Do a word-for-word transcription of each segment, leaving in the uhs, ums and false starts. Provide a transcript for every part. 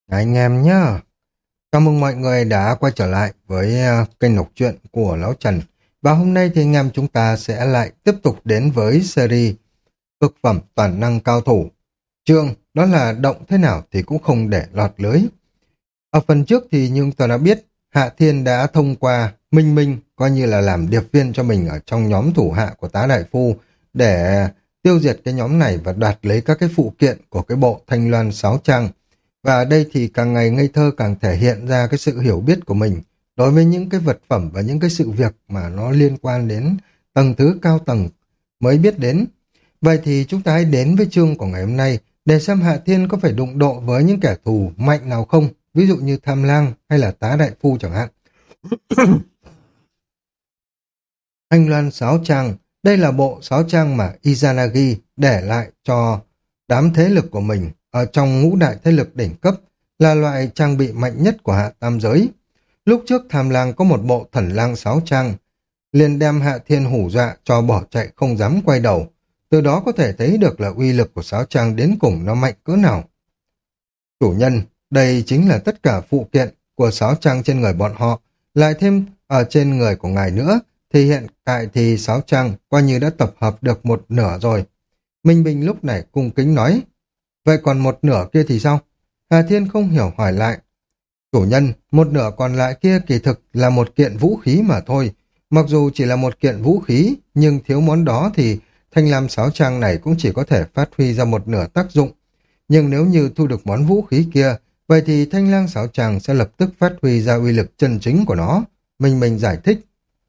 Anh em nhá, chào mừng mọi người đã quay trở lại với ờ, kênh đọc truyện của Lão Trần. Và hôm nay thì anh em chúng ta sẽ lại tiếp tục đến với series Cực phẩm toàn năng cao thủ. Chương đó là động thế nào thì cũng không để lọt lưới. Ở phần trước thì như ta đã biết, Hạ Thiên đã thông qua Minh Minh coi như là làm điệp viên cho mình ở trong nhóm thủ hạ của Tá Đại Phu để tiêu diệt cái nhóm này và đoạt lấy các cái phụ kiện của cái bộ Thanh Loan Sáo Trang. Và ở đây thì càng ngày ngây thơ càng thể hiện ra cái sự hiểu biết của mình đối với những cái vật phẩm và những cái sự việc mà nó liên quan đến tầng thứ cao tầng mới biết đến. Vậy thì chúng ta hãy đến với chương của ngày hôm nay để xem Hạ Thiên có phải đụng độ với những kẻ thù mạnh nào không, ví dụ như Tham Lang hay là Tá Đại Phu chẳng hạn. Thanh Loan Sáo Trang, đây là bộ sáo trang mà Izanagi để lại cho đám thế lực của mình ở trong ngũ đại thế lực đỉnh cấp, là loại trang bị mạnh nhất của Hạ Tam Giới. Lúc trước Tham Lang có một bộ Thần Lang Sáo Trang, liền đem Hạ Thiên hù dọa cho bỏ chạy không dám quay đầu. Từ đó có thể thấy được là uy lực của sáo trang đến cùng nó mạnh cỡ nào. Chủ nhân, đây chính là tất cả phụ kiện của sáo trang trên người bọn họ, lại thêm ở trên người của ngài nữa, thì hiện tại thì sáo trang coi như đã tập hợp được một nửa rồi. Minh Bình lúc này cung kính nói, vậy còn một nửa kia thì sao? Hà Thiên không hiểu hỏi lại. Chủ nhân, một nửa còn lại kia kỳ thực là một kiện vũ khí mà thôi. Mặc dù chỉ là một kiện vũ khí, nhưng thiếu món đó thì thanh lam sáo trang này cũng chỉ có thể phát huy ra một nửa tác dụng. Nhưng nếu như thu được món vũ khí kia, vậy thì thanh lang sáo trang sẽ lập tức phát huy ra uy lực chân chính của nó. Minh Minh giải thích.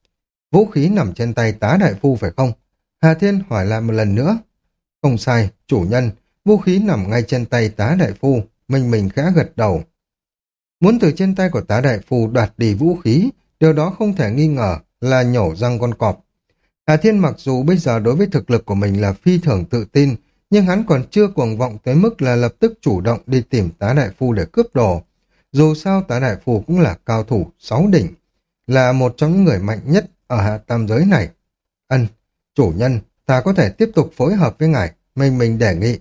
Vũ khí nằm trên tay Tá Đại Phu phải không? Hà Thiên hỏi lại một lần nữa. Không sai, chủ nhân, vũ khí nằm ngay trên tay Tá Đại Phu. Minh Minh khẽ gật đầu. Muốn từ trên tay của Tá Đại Phu đoạt đi vũ khí, điều đó không thể nghi ngờ là nhổ răng con cọp. Hà Thiên mặc dù bây giờ đối với thực lực của mình là phi thường tự tin, nhưng hắn còn chưa cuồng vọng tới mức là lập tức chủ động đi tìm Tá Đại Phu để cướp đồ. Dù sao Tá Đại Phu cũng là cao thủ sáu đỉnh, là một trong những người mạnh nhất ở Hạ Tam Giới này. Ân, chủ nhân, ta có thể tiếp tục phối hợp với ngài, mình mình đề nghị.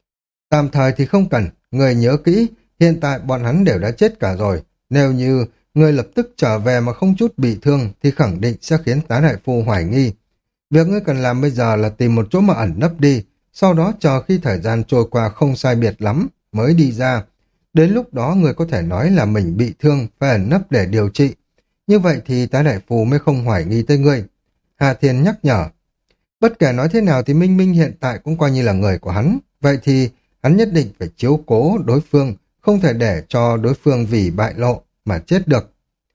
Tạm thời thì không cần, người nhớ kỹ, hiện tại bọn hắn đều đã chết cả rồi. Nếu như người lập tức trở về mà không chút bị thương thì khẳng định sẽ khiến Tá Đại Phu hoài nghi. Việc ngươi cần làm bây giờ là tìm một chỗ mà ẩn nấp đi, sau đó chờ khi thời gian trôi qua không sai biệt lắm mới đi ra. Đến lúc đó người có thể nói là mình bị thương phải ẩn nấp để điều trị. Như vậy thì Tá Đại Phu mới không hoài nghi tới ngươi. Hà Thiên nhắc nhở. Bất kể nói thế nào thì Minh Minh hiện tại cũng coi như là người của hắn. Vậy thì hắn nhất định phải chiếu cố đối phương, không thể để cho đối phương vì bại lộ mà chết được.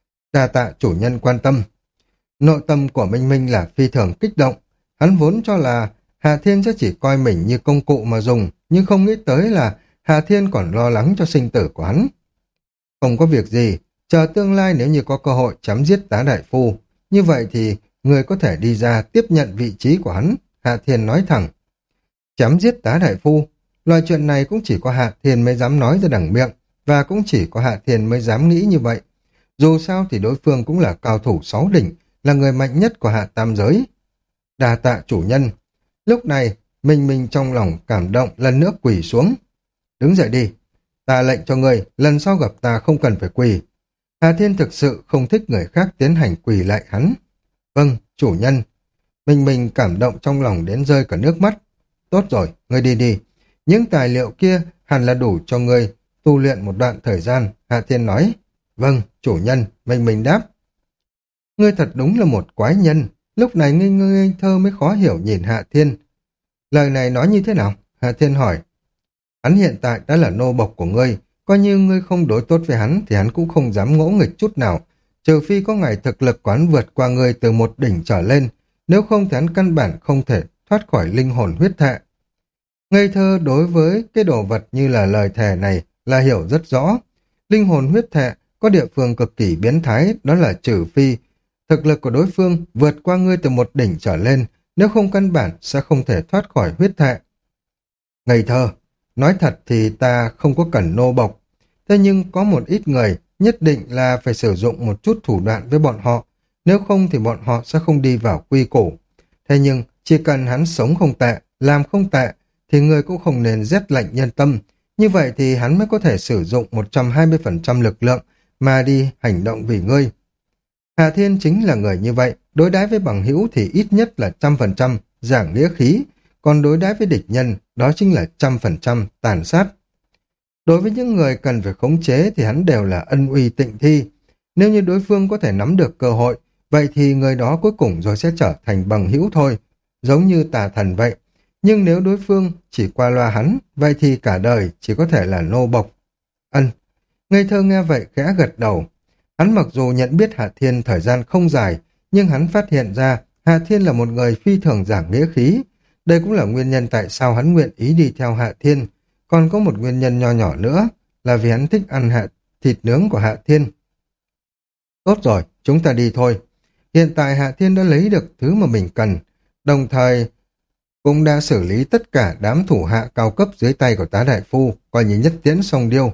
Đa tạ chủ nhân quan tâm. Nội tâm của Minh Minh là phi thường kích động. Hắn vốn cho là Hà Thiên sẽ chỉ coi mình như công cụ mà dùng, nhưng không nghĩ tới là Hà Thiên còn lo lắng cho sinh tử của hắn. Không có việc gì, chờ tương lai nếu như có cơ hội chấm giết Tá Đại Phu, như vậy thì người có thể đi ra tiếp nhận vị trí của hắn, Hạ Thiên nói thẳng. Chém giết Tá Đại Phu, loại chuyện này cũng chỉ có Hạ Thiên mới dám nói ra đằng miệng, và cũng chỉ có Hạ Thiên mới dám nghĩ như vậy. Dù sao thì đối phương cũng là cao thủ sáu đỉnh, là người mạnh nhất của Hạ Tam Giới. Đa tạ chủ nhân. Lúc này, Minh Minh trong lòng cảm động lần nữa quỳ xuống. Đứng dậy đi. Ta lệnh cho ngươi, lần sau gặp ta không cần phải quỳ. Hà Thiên thực sự không thích người khác tiến hành quỳ lại hắn. Vâng, chủ nhân. Minh Minh cảm động trong lòng đến rơi cả nước mắt. Tốt rồi, ngươi đi đi. Những tài liệu kia hẳn là đủ cho ngươi tu luyện một đoạn thời gian. Hà Thiên nói. Vâng, chủ nhân. Minh Minh đáp. Ngươi thật đúng là một quái nhân. Lúc này ngây ngây thơ mới khó hiểu nhìn Hạ Thiên. Lời này nói như thế nào? Hạ Thiên hỏi. Hắn hiện tại đã là nô bộc của ngươi. Coi như ngươi không đối tốt với hắn thì hắn cũng không dám ngỗ nghịch chút nào. Trừ phi có ngày thực lực quán vượt qua ngươi từ một đỉnh trở lên. Nếu không thì hắn căn bản không thể thoát khỏi linh hồn huyết thệ. Ngây thơ đối với cái đồ vật như là lời thề này là hiểu rất rõ. Linh hồn huyết thệ có địa phương cực kỳ biến thái, đó là trừ phi thực lực của đối phương vượt qua ngươi từ một đỉnh trở lên, nếu không căn bản sẽ không thể thoát khỏi huyết thệ. Ngây thơ, nói thật thì ta không có cần nô bộc, thế nhưng có một ít người nhất định là phải sử dụng một chút thủ đoạn với bọn họ, nếu không thì bọn họ sẽ không đi vào quy củ. Thế nhưng chỉ cần hắn sống không tệ, làm không tệ, thì người cũng không nên rét lạnh nhân tâm, Như vậy thì hắn mới có thể sử dụng một trăm hai mươi phần trăm lực lượng mà đi hành động vì ngươi. Hạ Thiên chính là người như vậy, đối đãi với bằng hữu thì ít nhất là trăm phần trăm giảng nghĩa khí, còn đối đãi với địch nhân đó chính là trăm phần trăm tàn sát. Đối với những người cần phải khống chế thì hắn đều là ân uy tịnh thi. Nếu như đối phương có thể nắm được cơ hội, vậy thì người đó cuối cùng rồi sẽ trở thành bằng hữu thôi, giống như tà thần vậy. Nhưng nếu đối phương chỉ qua loa hắn, vậy thì cả đời chỉ có thể là nô bộc. Ân. Ngây thơ nghe vậy khẽ gật đầu. Hắn mặc dù nhận biết Hạ Thiên thời gian không dài, nhưng hắn phát hiện ra Hạ Thiên là một người phi thường giảng nghĩa khí. Đây cũng là nguyên nhân tại sao hắn nguyện ý đi theo Hạ Thiên. Còn có một nguyên nhân nho nhỏ nữa là vì hắn thích ăn hạ thịt nướng của Hạ Thiên. Tốt rồi, chúng ta đi thôi. Hiện tại Hạ Thiên đã lấy được thứ mà mình cần, đồng thời cũng đã xử lý tất cả đám thủ hạ cao cấp dưới tay của tá đại phu, coi như nhất tiễn song điêu.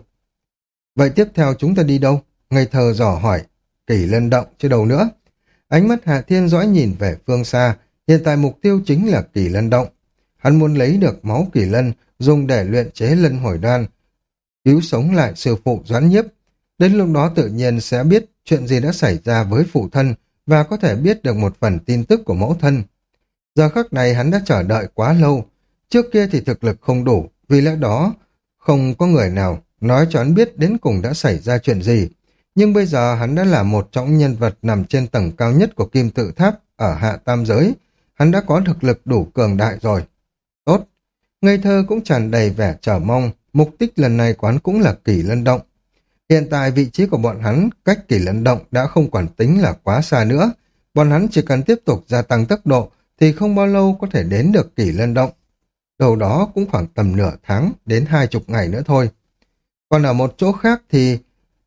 Vậy tiếp theo chúng ta đi đâu? Ngây thơ dò hỏi. Kỳ Lân Động chứ đâu nữa. Ánh mắt Hạ Thiên dõi nhìn về phương xa, hiện tại mục tiêu chính là Kỳ Lân Động. Hắn muốn lấy được máu Kỳ Lân dùng để luyện chế lân hồi đan, cứu sống lại sư phụ Doãn Nhiếp. Đến lúc đó tự nhiên sẽ biết chuyện gì đã xảy ra với phụ thân và có thể biết được một phần tin tức của mẫu thân. Giờ khắc này hắn đã chờ đợi quá lâu. Trước kia thì thực lực không đủ, vì lẽ đó không có người nào nói cho hắn biết đến cùng đã xảy ra chuyện gì. Nhưng bây giờ hắn đã là một trong nhân vật nằm trên tầng cao nhất của kim tự tháp ở hạ tam giới. Hắn đã có thực lực đủ cường đại rồi. Tốt. Ngây thơ cũng tràn đầy vẻ chờ mong. Mục đích lần này quán cũng là Kỳ Lân Động. Hiện tại vị trí của bọn hắn cách Kỳ Lân Động đã không còn tính là quá xa nữa. Bọn hắn chỉ cần tiếp tục gia tăng tốc độ thì không bao lâu có thể đến được Kỳ Lân Động. Đầu đó cũng khoảng tầm nửa tháng đến hai chục ngày nữa thôi. Còn ở một chỗ khác thì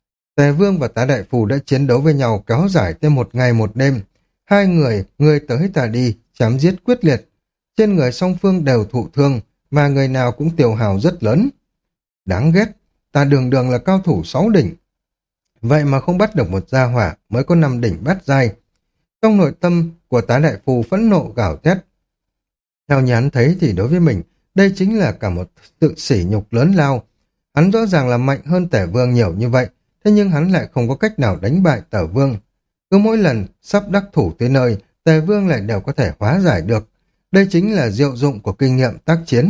Tề Vương và Tá Đại Phù đã chiến đấu với nhau kéo dài tới một ngày một đêm. Hai người, người tới ta đi, chém giết quyết liệt. Trên người song phương đều thụ thương, mà người nào cũng tiêu hào rất lớn. Đáng ghét, ta đường đường là cao thủ sáu đỉnh. Vậy mà không bắt được một gia hỏa mới có năm đỉnh bát giai. Trong nội tâm của Tá Đại Phù phẫn nộ gào thét. Theo như hắn thấy thì đối với mình, đây chính là cả một sự sỉ nhục lớn lao. Hắn rõ ràng là mạnh hơn Tề Vương nhiều như vậy, thế nhưng hắn lại không có cách nào đánh bại Tề Vương. Cứ mỗi lần sắp đắc thủ tới nơi, Tề Vương lại đều có thể hóa giải được. Đây chính là diệu dụng của kinh nghiệm tác chiến.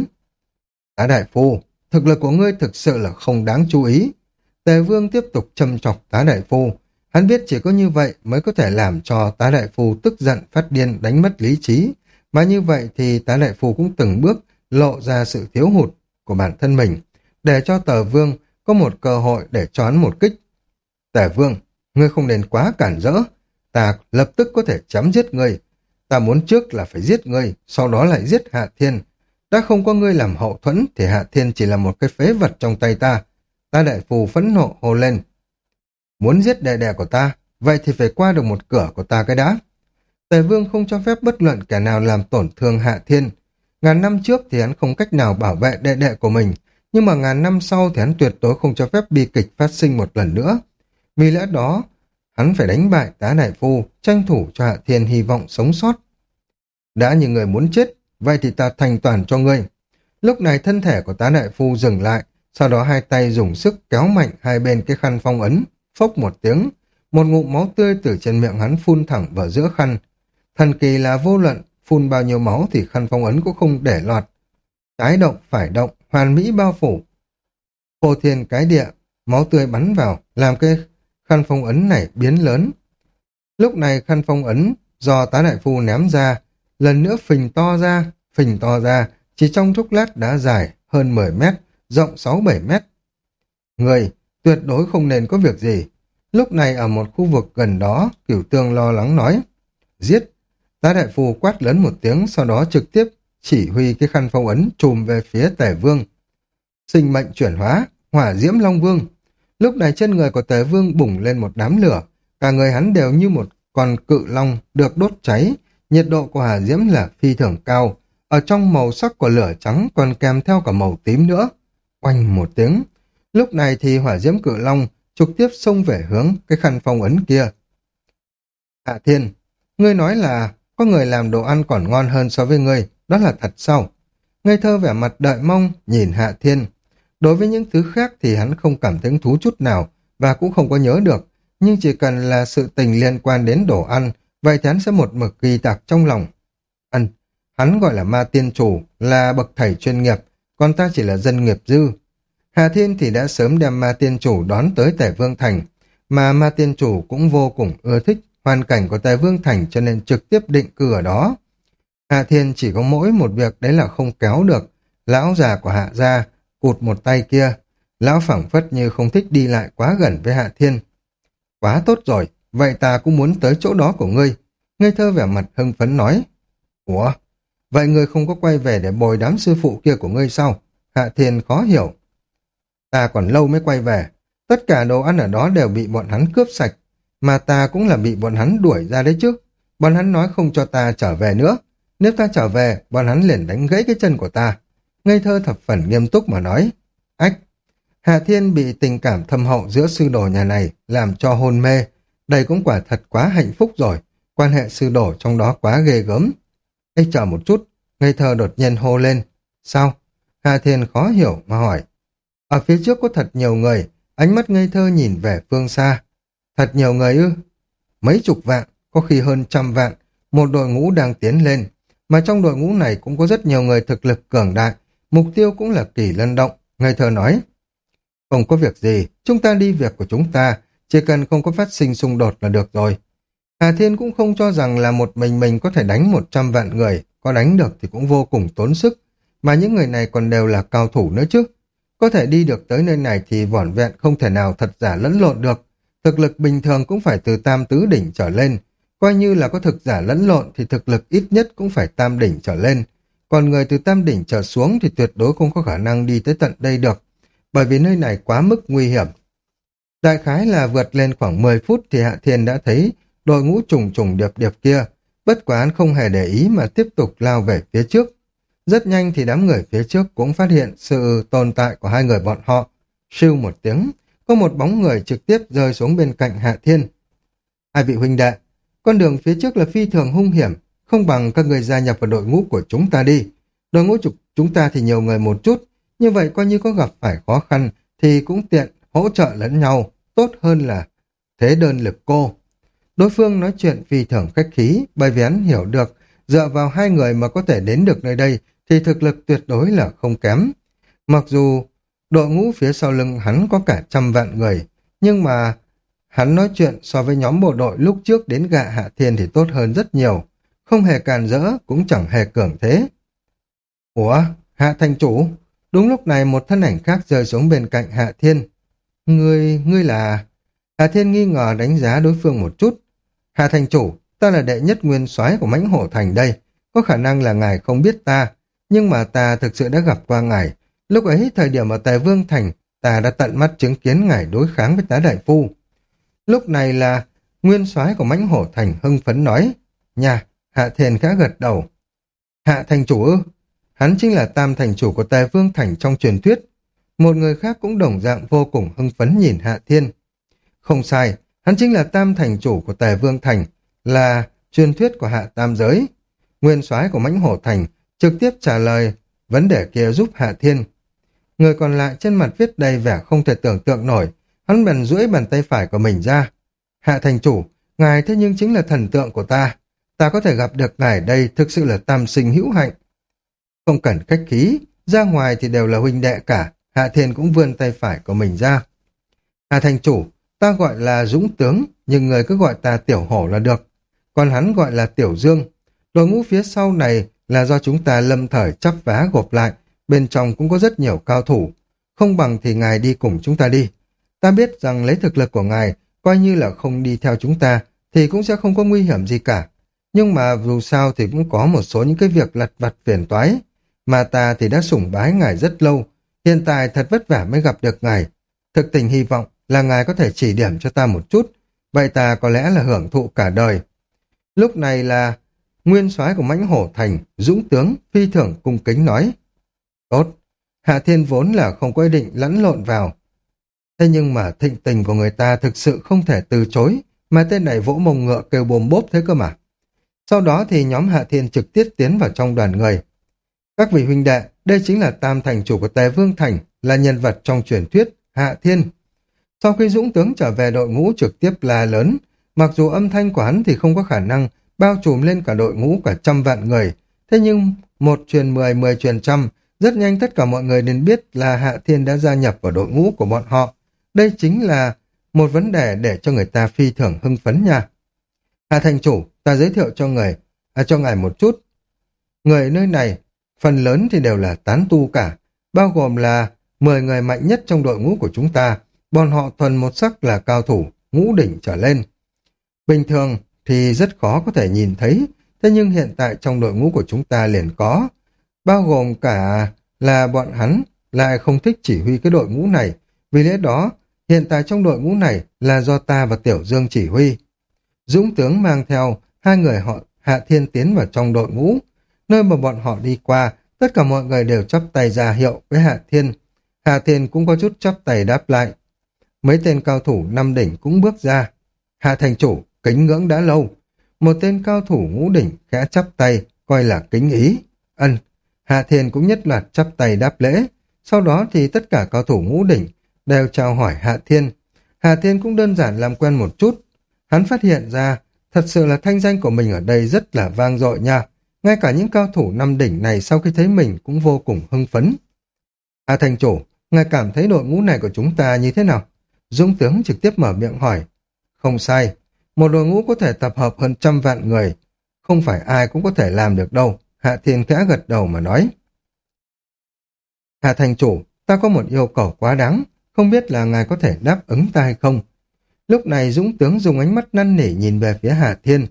Tá Đại Phu, thực lực của ngươi thực sự là không đáng chú ý. Tề Vương tiếp tục châm chọc Tá Đại Phu. Hắn biết chỉ có như vậy mới có thể làm cho Tá Đại Phu tức giận phát điên đánh mất lý trí. Mà như vậy thì Tá Đại Phu cũng từng bước lộ ra sự thiếu hụt của bản thân mình, để cho Tề Vương có một cơ hội để cho hắn một kích. Tề Vương, ngươi không nên quá cản rỡ. Ta lập tức có thể chém giết ngươi. Ta muốn trước là phải giết ngươi, sau đó lại giết Hạ Thiên. Đã không có ngươi làm hậu thuẫn thì Hạ Thiên chỉ là một cái phế vật trong tay ta. Tá Đại Phù phẫn nộ hô lên. Muốn giết đệ đệ của ta, vậy thì phải qua được một cửa của ta cái đã. Tề Vương không cho phép bất luận kẻ nào làm tổn thương Hạ Thiên. Ngàn năm trước thì hắn không cách nào bảo vệ đệ đệ của mình, nhưng mà ngàn năm sau thì hắn tuyệt đối không cho phép bi kịch phát sinh một lần nữa. Vì lẽ đó, hắn phải đánh bại Tá Đại Phu, tranh thủ cho Hạ Thiên hy vọng sống sót. Đã như người muốn chết, vậy thì ta thành toàn cho ngươi. Lúc này thân thể của Tá Đại Phu dừng lại, sau đó hai tay dùng sức kéo mạnh hai bên cái khăn phong ấn, phốc một tiếng, một ngụm máu tươi từ trên miệng hắn phun thẳng vào giữa khăn. Thần kỳ là vô luận phun bao nhiêu máu thì khăn phong ấn cũng không để lọt. Trái động, phải động, hoàn mỹ bao phủ. Phô thiên cái địa, máu tươi bắn vào, làm cái khăn phong ấn này biến lớn. Lúc này khăn phong ấn do Tá Đại Phu ném ra, lần nữa phình to ra, phình to ra, chỉ trong chốc lát đã dài hơn mười mét, rộng sáu bảy mét. Người tuyệt đối không nên có việc gì. Lúc này ở một khu vực gần đó, Cửu Tương lo lắng nói, giết. Tá Đại Phu quát lớn một tiếng, sau đó trực tiếp chỉ huy cái khăn phong ấn chùm về phía Tề Vương. Sinh mệnh chuyển hóa, hỏa diễm Long Vương. Lúc này trên người của Tề Vương bùng lên một đám lửa, cả người hắn đều như một con cự long được đốt cháy, nhiệt độ của hỏa diễm là phi thường cao, ở trong màu sắc của lửa trắng còn kèm theo cả màu tím nữa. Oanh một tiếng, lúc này thì hỏa diễm cự long trực tiếp xông về hướng cái khăn phong ấn kia. Hạ Thiên, ngươi nói là có người làm đồ ăn còn ngon hơn so với ngươi, đó là thật sao? Ngây thơ vẻ mặt đợi mong nhìn Hạ Thiên. Đối với những thứ khác thì hắn không cảm thấy hứng thú chút nào và cũng không có nhớ được, nhưng chỉ cần là sự tình liên quan đến đồ ăn, vậy thì hắn sẽ một mực ghi tạc trong lòng. Ăn, hắn gọi là ma tiên chủ, là bậc thầy chuyên nghiệp, còn ta chỉ là dân nghiệp dư. Hà Thiên thì đã sớm đem ma tiên chủ đón tới Tề Vương Thành, mà ma tiên chủ cũng vô cùng ưa thích hoàn cảnh của Tề Vương Thành cho nên trực tiếp định cư ở đó. Hạ Thiên chỉ có mỗi một việc đấy là không kéo được lão già của Hạ gia, cụt một tay kia. Lão phảng phất như không thích đi lại quá gần với Hạ Thiên. Quá tốt rồi, vậy ta cũng muốn tới chỗ đó của ngươi. Ngây thơ vẻ mặt hưng phấn nói. Ủa, vậy ngươi không có quay về để bồi đám sư phụ kia của ngươi sao? Hạ Thiên khó hiểu. Ta còn lâu mới quay về. Tất cả đồ ăn ở đó đều bị bọn hắn cướp sạch. Mà ta cũng là bị bọn hắn đuổi ra đấy chứ. Bọn hắn nói không cho ta trở về nữa. Nếu ta trở về, bọn hắn liền đánh gãy cái chân của ta. Ngây thơ thập phần nghiêm túc mà nói. Ách! Hạ Thiên bị tình cảm thâm hậu giữa sư đồ nhà này làm cho hôn mê. Đây cũng quả thật quá hạnh phúc rồi. Quan hệ sư đồ trong đó quá ghê gớm. Ê chờ một chút. Ngây thơ đột nhiên hô lên. Sao? Hạ Thiên khó hiểu mà hỏi. Ở phía trước có thật nhiều người. Ánh mắt ngây thơ nhìn về phương xa. Thật nhiều người ư? Mấy chục vạn, có khi hơn trăm vạn. Một đội ngũ đang tiến lên. Mà trong đội ngũ này cũng có rất nhiều người thực lực cường đại. Mục tiêu cũng là Kỳ Lân Động. Ngây thơ nói. Không có việc gì, chúng ta đi việc của chúng ta. Chỉ cần không có phát sinh xung đột là được rồi. Hà Thiên cũng không cho rằng là một mình mình có thể đánh một trăm vạn người. Có đánh được thì cũng vô cùng tốn sức. Mà những người này còn đều là cao thủ nữa chứ. Có thể đi được tới nơi này thì vỏn vẹn không thể nào thật giả lẫn lộn được. Thực lực bình thường cũng phải từ tam tứ đỉnh trở lên. Coi như là có thực giả lẫn lộn thì thực lực ít nhất cũng phải tam đỉnh trở lên. Còn người từ tam đỉnh trở xuống thì tuyệt đối không có khả năng đi tới tận đây được. Bởi vì nơi này quá mức nguy hiểm. Đại khái là vượt lên khoảng mười phút thì Hạ Thiên đã thấy đội ngũ trùng trùng điệp điệp kia. Bất quá hắn không hề để ý mà tiếp tục lao về phía trước. Rất nhanh thì đám người phía trước cũng phát hiện sự tồn tại của hai người bọn họ. Sưu một tiếng, có một bóng người trực tiếp rơi xuống bên cạnh Hạ Thiên. Hai vị huynh đệ, con đường phía trước là phi thường hung hiểm, không bằng các người gia nhập vào đội ngũ của chúng ta đi. Đội ngũ của chúng ta thì nhiều người một chút, như vậy coi như có gặp phải khó khăn thì cũng tiện hỗ trợ lẫn nhau, tốt hơn là thế đơn lực cô. Đối phương nói chuyện phi thường khách khí, bởi vì hắn hiểu được dựa vào hai người mà có thể đến được nơi đây thì thực lực tuyệt đối là không kém. Mặc dù đội ngũ phía sau lưng hắn có cả trăm vạn người, nhưng mà hắn nói chuyện so với nhóm bộ đội lúc trước đến gạ Hạ Thiên thì tốt hơn rất nhiều. Không hề càn rỡ, cũng chẳng hề cường thế. Ủa, Hạ thành chủ? Đúng lúc này một thân ảnh khác rơi xuống bên cạnh Hạ Thiên. Ngươi, ngươi là... Hạ Thiên nghi ngờ đánh giá đối phương một chút. Hạ thành chủ, ta là đệ nhất nguyên soái của Mãnh Hổ Thành đây. Có khả năng là ngài không biết ta, nhưng mà ta thực sự đã gặp qua ngài. Lúc ấy, thời điểm ở Tề Vương Thành, ta đã tận mắt chứng kiến ngài đối kháng với Tá Đại Phu. Lúc này là nguyên soái của Mãnh Hổ Thành hưng phấn nói. Nhà, Hạ Thiên khá gật đầu. Hạ thành chủ ư? Hắn chính là tam thành chủ của Tề Vương Thành trong truyền thuyết. Một người khác cũng đồng dạng vô cùng hưng phấn nhìn Hạ Thiên. Không sai, hắn chính là tam thành chủ của Tề Vương Thành, là truyền thuyết của Hạ Tam Giới. Nguyên soái của Mãnh Hổ Thành trực tiếp trả lời vấn đề kia giúp Hạ Thiên. Người còn lại trên mặt viết đầy vẻ không thể tưởng tượng nổi, hắn bèn duỗi bàn tay phải của mình ra. Hạ thành chủ, ngài thế nhưng chính là thần tượng của ta. Ta có thể gặp được ngài đây thực sự là tam sinh hữu hạnh. Không cần khách khí, ra ngoài thì đều là huynh đệ cả. Hạ Thiên cũng vươn tay phải của mình ra. Hạ thành chủ, ta gọi là Dũng Tướng, nhưng người cứ gọi ta Tiểu Hổ là được. Còn hắn gọi là Tiểu Dương. Đội ngũ phía sau này là do chúng ta lâm thời chắp vá gộp lại, bên trong cũng có rất nhiều cao thủ. Không bằng thì ngài đi cùng chúng ta đi. Ta biết rằng lấy thực lực của ngài, coi như là không đi theo chúng ta, thì cũng sẽ không có nguy hiểm gì cả. Nhưng mà dù sao thì cũng có một số những cái việc lặt vặt phiền toái. Mà ta thì đã sủng bái ngài rất lâu, hiện tại thật vất vả mới gặp được ngài. Thực tình hy vọng là ngài có thể chỉ điểm cho ta một chút, vậy ta có lẽ là hưởng thụ cả đời. Lúc này là nguyên soái của Mãnh Hổ Thành, Dũng Tướng, phi thường cung kính nói. Tốt, Hạ Thiên vốn là không có ý định lẫn lộn vào. Thế nhưng mà thịnh tình của người ta thực sự không thể từ chối, mà tên này vỗ mông ngựa kêu bồm bốp thế cơ mà. Sau đó thì nhóm Hạ Thiên trực tiếp tiến vào trong đoàn người. Các vị huynh đệ, Đây chính là tam thành chủ của Tề Vương Thành, là nhân vật trong truyền thuyết Hạ Thiên. Sau khi dũng tướng trở về, đội ngũ trực tiếp la lớn, mặc dù âm thanh của hắn thì không có khả năng bao trùm lên cả đội ngũ cả trăm vạn người, thế nhưng một truyền mười, mười truyền trăm, rất nhanh tất cả mọi người nên biết là Hạ Thiên đã gia nhập vào đội ngũ của bọn họ. Đây chính là một vấn đề để cho người ta phi thường hưng phấn nha. Hạ thành chủ, ta giới thiệu cho người, à, cho ngài một chút. Người nơi này, phần lớn thì đều là tán tu cả, bao gồm là mười người mạnh nhất trong đội ngũ của chúng ta. Bọn họ thuần một sắc là cao thủ, ngũ đỉnh trở lên. Bình thường thì rất khó có thể nhìn thấy, thế nhưng hiện tại trong đội ngũ của chúng ta liền có, bao gồm cả là bọn hắn lại không thích chỉ huy cái đội ngũ này, vì lẽ đó hiện tại trong đội ngũ này là do ta và Tiểu Dương chỉ huy. Dũng tướng mang theo hai người họ Hạ Thiên tiến vào trong đội ngũ, nơi mà bọn họ đi qua, tất cả mọi người đều chắp tay ra hiệu với Hạ Thiên. Hạ Thiên cũng có chút chắp tay đáp lại. Mấy tên cao thủ năm đỉnh cũng bước ra. Hạ thành chủ, kính ngưỡng đã lâu. Một tên cao thủ ngũ đỉnh khẽ chắp tay, coi là kính ý. Ân, Hạ Thiên cũng nhất loạt chắp tay đáp lễ. Sau đó thì tất cả cao thủ ngũ đỉnh đều chào hỏi Hạ Thiên. Hạ Thiên cũng đơn giản làm quen một chút. Hắn phát hiện ra, thật sự là thanh danh của mình ở đây rất là vang dội nha. Ngay cả những cao thủ năm đỉnh này sau khi thấy mình cũng vô cùng hưng phấn. Hạ thành chủ, ngài cảm thấy đội ngũ này của chúng ta như thế nào? Dũng tướng trực tiếp mở miệng hỏi. Không sai, một đội ngũ có thể tập hợp hơn trăm vạn người, không phải ai cũng có thể làm được đâu. Hạ Thiên khẽ gật đầu mà nói. Hạ thành chủ, ta có một yêu cầu quá đáng, không biết là ngài có thể đáp ứng ta hay không? Lúc này Dũng tướng dùng ánh mắt năn nỉ nhìn về phía Hạ Thiên.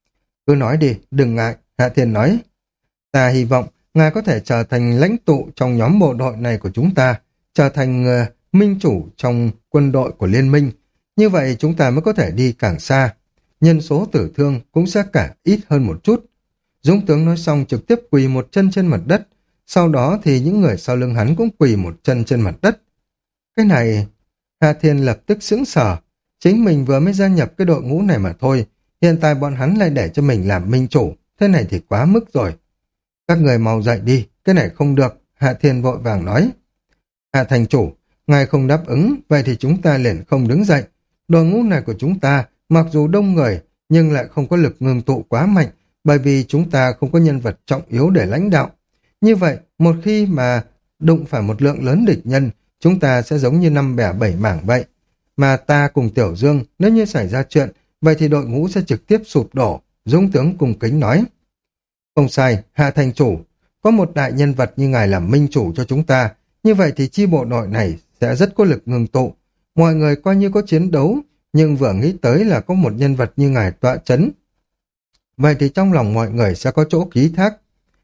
Cứ nói đi, đừng ngại, Hạ Thiên nói. Ta hy vọng ngài có thể trở thành lãnh tụ trong nhóm bộ đội này của chúng ta, trở thành uh, minh chủ trong quân đội của liên minh. Như vậy chúng ta mới có thể đi càng xa. Nhân số tử thương cũng sẽ cả ít hơn một chút. Dũng tướng nói xong trực tiếp quỳ một chân trên mặt đất. Sau đó thì những người sau lưng hắn cũng quỳ một chân trên mặt đất. Cái này, Hạ Thiên lập tức sững sờ. Chính mình vừa mới gia nhập cái đội ngũ này mà thôi. Hiện tại bọn hắn lại để cho mình làm minh chủ. Thế này thì quá mức rồi. Các người mau dậy đi, cái này không được. Hạ Thiên vội vàng nói. Hạ thành chủ, ngài không đáp ứng, vậy thì chúng ta liền không đứng dậy. Đội ngũ này của chúng ta, mặc dù đông người, nhưng lại không có lực ngưng tụ quá mạnh, bởi vì chúng ta không có nhân vật trọng yếu để lãnh đạo. Như vậy, một khi mà đụng phải một lượng lớn địch nhân, chúng ta sẽ giống như năm bẻ bảy mảng vậy. Mà ta cùng Tiểu Dương, nếu như xảy ra chuyện, vậy thì đội ngũ sẽ trực tiếp sụp đổ. Dũng tướng cung kính nói. Không sai, Hạ thành chủ, có một đại nhân vật như ngài làm minh chủ cho chúng ta, như vậy thì chi bộ đội này sẽ rất có lực ngưng tụ. Mọi người coi như có chiến đấu, nhưng vừa nghĩ tới là có một nhân vật như ngài tọa chấn. Vậy thì trong lòng mọi người sẽ có chỗ ký thác.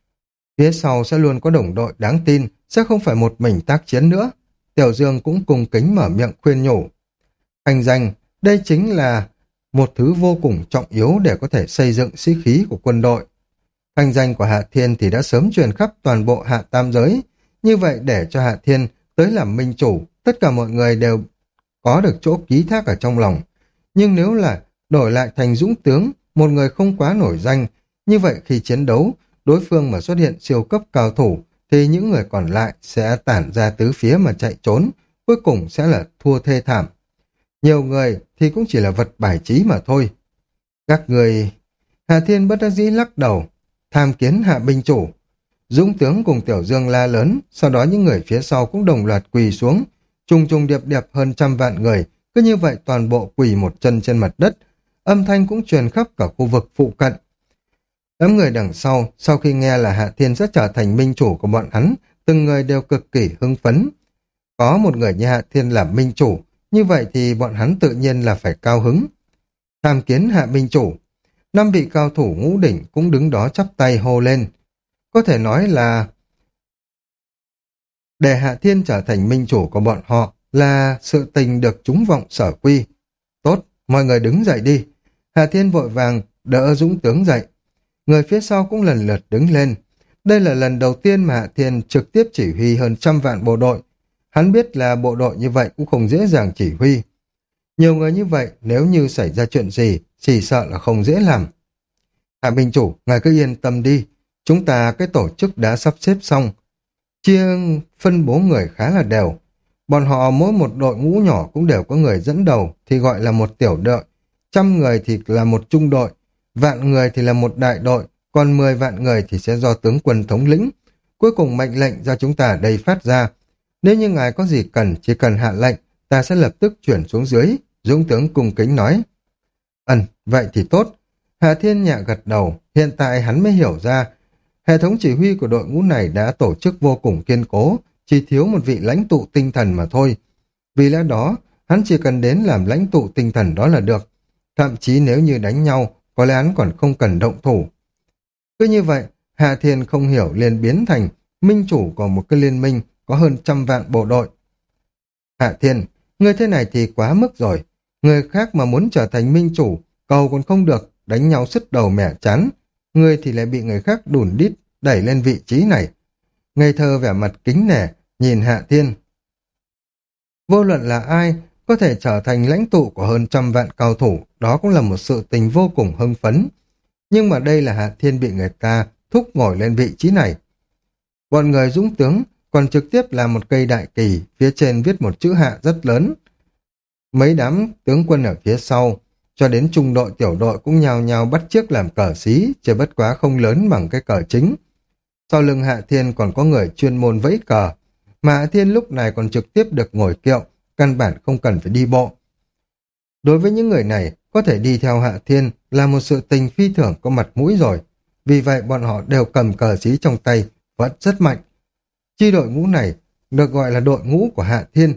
Phía sau sẽ luôn có đồng đội đáng tin, sẽ không phải một mình tác chiến nữa. Tiểu Dương cũng cùng kính mở miệng khuyên nhủ. Thành danh, đây chính là một thứ vô cùng trọng yếu để có thể xây dựng sĩ khí của quân đội. Thành danh của Hạ Thiên thì đã sớm truyền khắp toàn bộ Hạ Tam giới. Như vậy để cho Hạ Thiên tới làm minh chủ, tất cả mọi người đều có được chỗ ký thác ở trong lòng. Nhưng nếu là đổi lại thành Dũng tướng, một người không quá nổi danh, như vậy khi chiến đấu, đối phương mà xuất hiện siêu cấp cao thủ, thì những người còn lại sẽ tản ra tứ phía mà chạy trốn, cuối cùng sẽ là thua thê thảm. Nhiều người thì cũng chỉ là vật bài trí mà thôi. Các người... Hạ Thiên bất đắc dĩ lắc đầu, tham kiến Hạ binh chủ. Dũng tướng cùng Tiểu Dương la lớn, sau đó những người phía sau cũng đồng loạt quỳ xuống, trùng trùng điệp điệp hơn trăm vạn người, cứ như vậy toàn bộ quỳ một chân trên mặt đất, âm thanh cũng truyền khắp cả khu vực phụ cận. Đám người đằng sau, sau khi nghe là Hạ Thiên sẽ trở thành minh chủ của bọn hắn, từng người đều cực kỳ hưng phấn. Có một người như Hạ Thiên làm minh chủ, như vậy thì bọn hắn tự nhiên là phải cao hứng. Tham kiến Hạ minh chủ, năm vị cao thủ ngũ đỉnh cũng đứng đó chắp tay hô lên. Có thể nói là để Hạ Thiên trở thành minh chủ của bọn họ là sự tình được chúng vọng sở quy. Tốt, mọi người đứng dậy đi. Hạ Thiên vội vàng đỡ Dũng tướng dậy. Người phía sau cũng lần lượt đứng lên. Đây là lần đầu tiên mà Hạ Thiên trực tiếp chỉ huy hơn trăm vạn bộ đội. Hắn biết là bộ đội như vậy cũng không dễ dàng chỉ huy. Nhiều người như vậy, nếu như xảy ra chuyện gì, chỉ sợ là không dễ làm. Hạ minh chủ, ngài cứ yên tâm đi. Chúng ta cái tổ chức đã sắp xếp xong. chia phân bố người khá là đều. Bọn họ mỗi một đội ngũ nhỏ cũng đều có người dẫn đầu thì gọi là một tiểu đội, trăm người thì là một trung đội, vạn người thì là một đại đội, còn mười vạn người thì sẽ do tướng quân thống lĩnh. Cuối cùng mệnh lệnh do chúng ta ở đây phát ra. Nếu như ngài có gì cần, chỉ cần hạ lệnh, ta sẽ lập tức chuyển xuống dưới. Dũng tướng cung kính nói. Ừm, vậy thì tốt. Hạ Thiên nhẹ gật đầu, hiện tại hắn mới hiểu ra. Hệ thống chỉ huy của đội ngũ này đã tổ chức vô cùng kiên cố, chỉ thiếu một vị lãnh tụ tinh thần mà thôi. Vì lẽ đó, hắn chỉ cần đến làm lãnh tụ tinh thần đó là được. Thậm chí nếu như đánh nhau, có lẽ hắn còn không cần động thủ. Cứ như vậy, Hạ Thiên không hiểu liền biến thành minh chủ của một cái liên minh có hơn trăm vạn bộ đội. Hạ Thiên, người thế này thì quá mức rồi. Người khác mà muốn trở thành minh chủ, cầu còn không được, đánh nhau sứt đầu mẻ chán. Người thì lại bị người khác đùn đít, đẩy lên vị trí này. Ngây thơ vẻ mặt kính nể, nhìn Hạ Thiên. Vô luận là ai, có thể trở thành lãnh tụ của hơn trăm vạn cao thủ, đó cũng là một sự tình vô cùng hưng phấn. Nhưng mà đây là Hạ Thiên bị người ta thúc ngồi lên vị trí này. Bọn người dũng tướng còn trực tiếp làm một cây đại kỳ, phía trên viết một chữ Hạ rất lớn. Mấy đám tướng quân ở phía sau, cho đến trung đội tiểu đội cũng nhào nhào bắt chước làm cờ xí, chỉ bất quá không lớn bằng cái cờ chính. Sau lưng Hạ Thiên còn có người chuyên môn vẫy cờ, mà Hạ Thiên lúc này còn trực tiếp được ngồi kiệu, căn bản không cần phải đi bộ. Đối với những người này, có thể đi theo Hạ Thiên là một sự tình phi thường có mặt mũi rồi. Vì vậy bọn họ đều cầm cờ xí trong tay, vẫn rất mạnh. Chi đội ngũ này được gọi là đội ngũ của Hạ Thiên.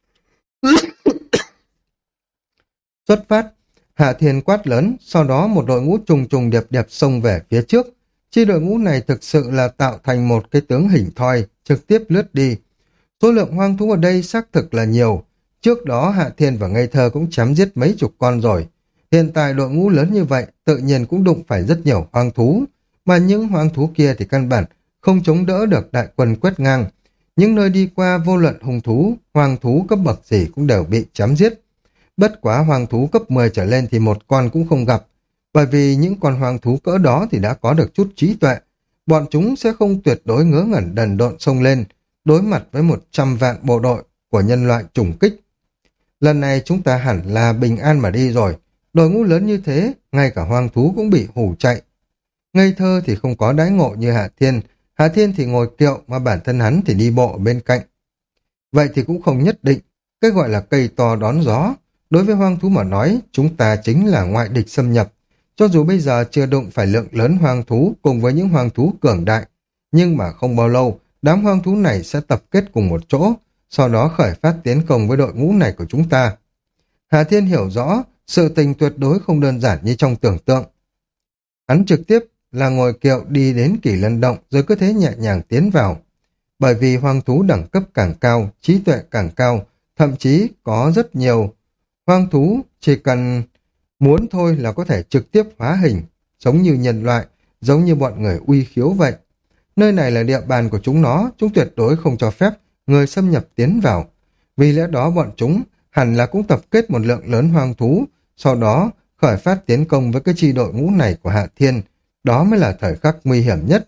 Xuất phát, Hạ Thiên quát lớn, sau đó một đội ngũ trùng trùng điệp điệp xông về phía trước. Chi đội ngũ này thực sự là tạo thành một cái tướng hình thoi, trực tiếp lướt đi. Số lượng hoang thú ở đây xác thực là nhiều. Trước đó Hạ Thiên và Ngây Thơ cũng chém giết mấy chục con rồi. Hiện tại đội ngũ lớn như vậy, tự nhiên cũng đụng phải rất nhiều hoang thú. Mà những hoang thú kia thì căn bản không chống đỡ được đại quân quét ngang. Những nơi đi qua vô luận hung thú, hoang thú cấp bậc gì cũng đều bị chém giết. Bất quá hoang thú cấp mười trở lên thì một con cũng không gặp. Bởi vì những con hoang thú cỡ đó thì đã có được chút trí tuệ. Bọn chúng sẽ không tuyệt đối ngớ ngẩn đần độn xông lên, đối mặt với một trăm vạn bộ đội của nhân loại trùng kích. Lần này chúng ta hẳn là bình an mà đi rồi. Đội ngũ lớn như thế, ngay cả hoang thú cũng bị hù chạy. Ngây Thơ thì không có đãi ngộ như Hạ Thiên. Hạ Thiên thì ngồi kiệu mà bản thân hắn thì đi bộ ở bên cạnh. Vậy thì cũng không nhất định. Cái gọi là cây to đón gió. Đối với hoang thú mà nói, chúng ta chính là ngoại địch xâm nhập. Cho dù bây giờ chưa đụng phải lượng lớn hoang thú cùng với những hoang thú cường đại, nhưng mà không bao lâu, đám hoang thú này sẽ tập kết cùng một chỗ, sau đó khởi phát tiến công với đội ngũ này của chúng ta. Hà Thiên hiểu rõ, sự tình tuyệt đối không đơn giản như trong tưởng tượng. Hắn trực tiếp là ngồi kiệu đi đến Kỳ Lân Động rồi cứ thế nhẹ nhàng tiến vào. Bởi vì hoang thú đẳng cấp càng cao, trí tuệ càng cao, thậm chí có rất nhiều hoang thú chỉ cần muốn thôi là có thể trực tiếp hóa hình, giống như nhân loại, giống như bọn người uy khiếu vậy. Nơi này là địa bàn của chúng nó, chúng tuyệt đối không cho phép người xâm nhập tiến vào. Vì lẽ đó bọn chúng hẳn là cũng tập kết một lượng lớn hoang thú, sau đó khởi phát tiến công với cái chi đội ngũ này của Hạ Thiên. Đó mới là thời khắc nguy hiểm nhất.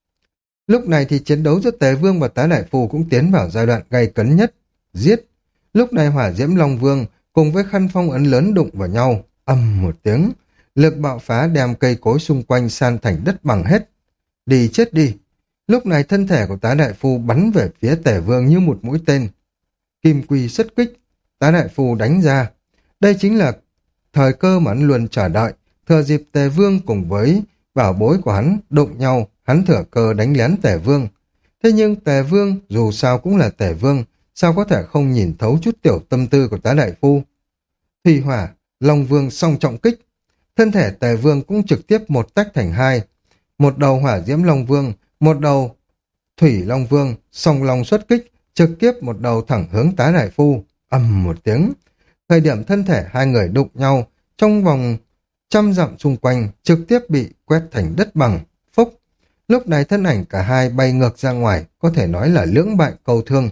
Lúc này thì chiến đấu giữa Tề Vương và Tá Đại Phù cũng tiến vào giai đoạn gay cấn nhất. Giết! Lúc này Hỏa Diễm Long Vương cùng với khăn phong ấn lớn đụng vào nhau, ầm một tiếng, lực bạo phá đem cây cối xung quanh san thành đất bằng hết. Đi chết đi! Lúc này thân thể của Tá Đại Phu bắn về phía Tề Vương như một mũi tên. Kim quy xuất kích, Tá Đại Phu đánh ra. Đây chính là thời cơ mà hắn luôn chờ đợi, thừa dịp Tề Vương cùng với bảo bối của hắn đụng nhau, hắn thừa cơ đánh lén Tề Vương. Thế nhưng Tề Vương dù sao cũng là Tề Vương, sao có thể không nhìn thấu chút tiểu tâm tư của Tá Đại Phu. Thủy Hỏa, Long Vương song trọng kích. Thân thể Tề Vương cũng trực tiếp một tách thành hai. Một đầu Hỏa Diễm Long Vương, một đầu Thủy Long Vương, song long xuất kích, trực tiếp một đầu thẳng hướng Tá Đại Phu. Ầm một tiếng. Thời điểm thân thể hai người đụng nhau, trong vòng trăm dặm xung quanh trực tiếp bị quét thành đất bằng, phốc. Lúc này thân ảnh cả hai bay ngược ra ngoài, có thể nói là lưỡng bại câu thương.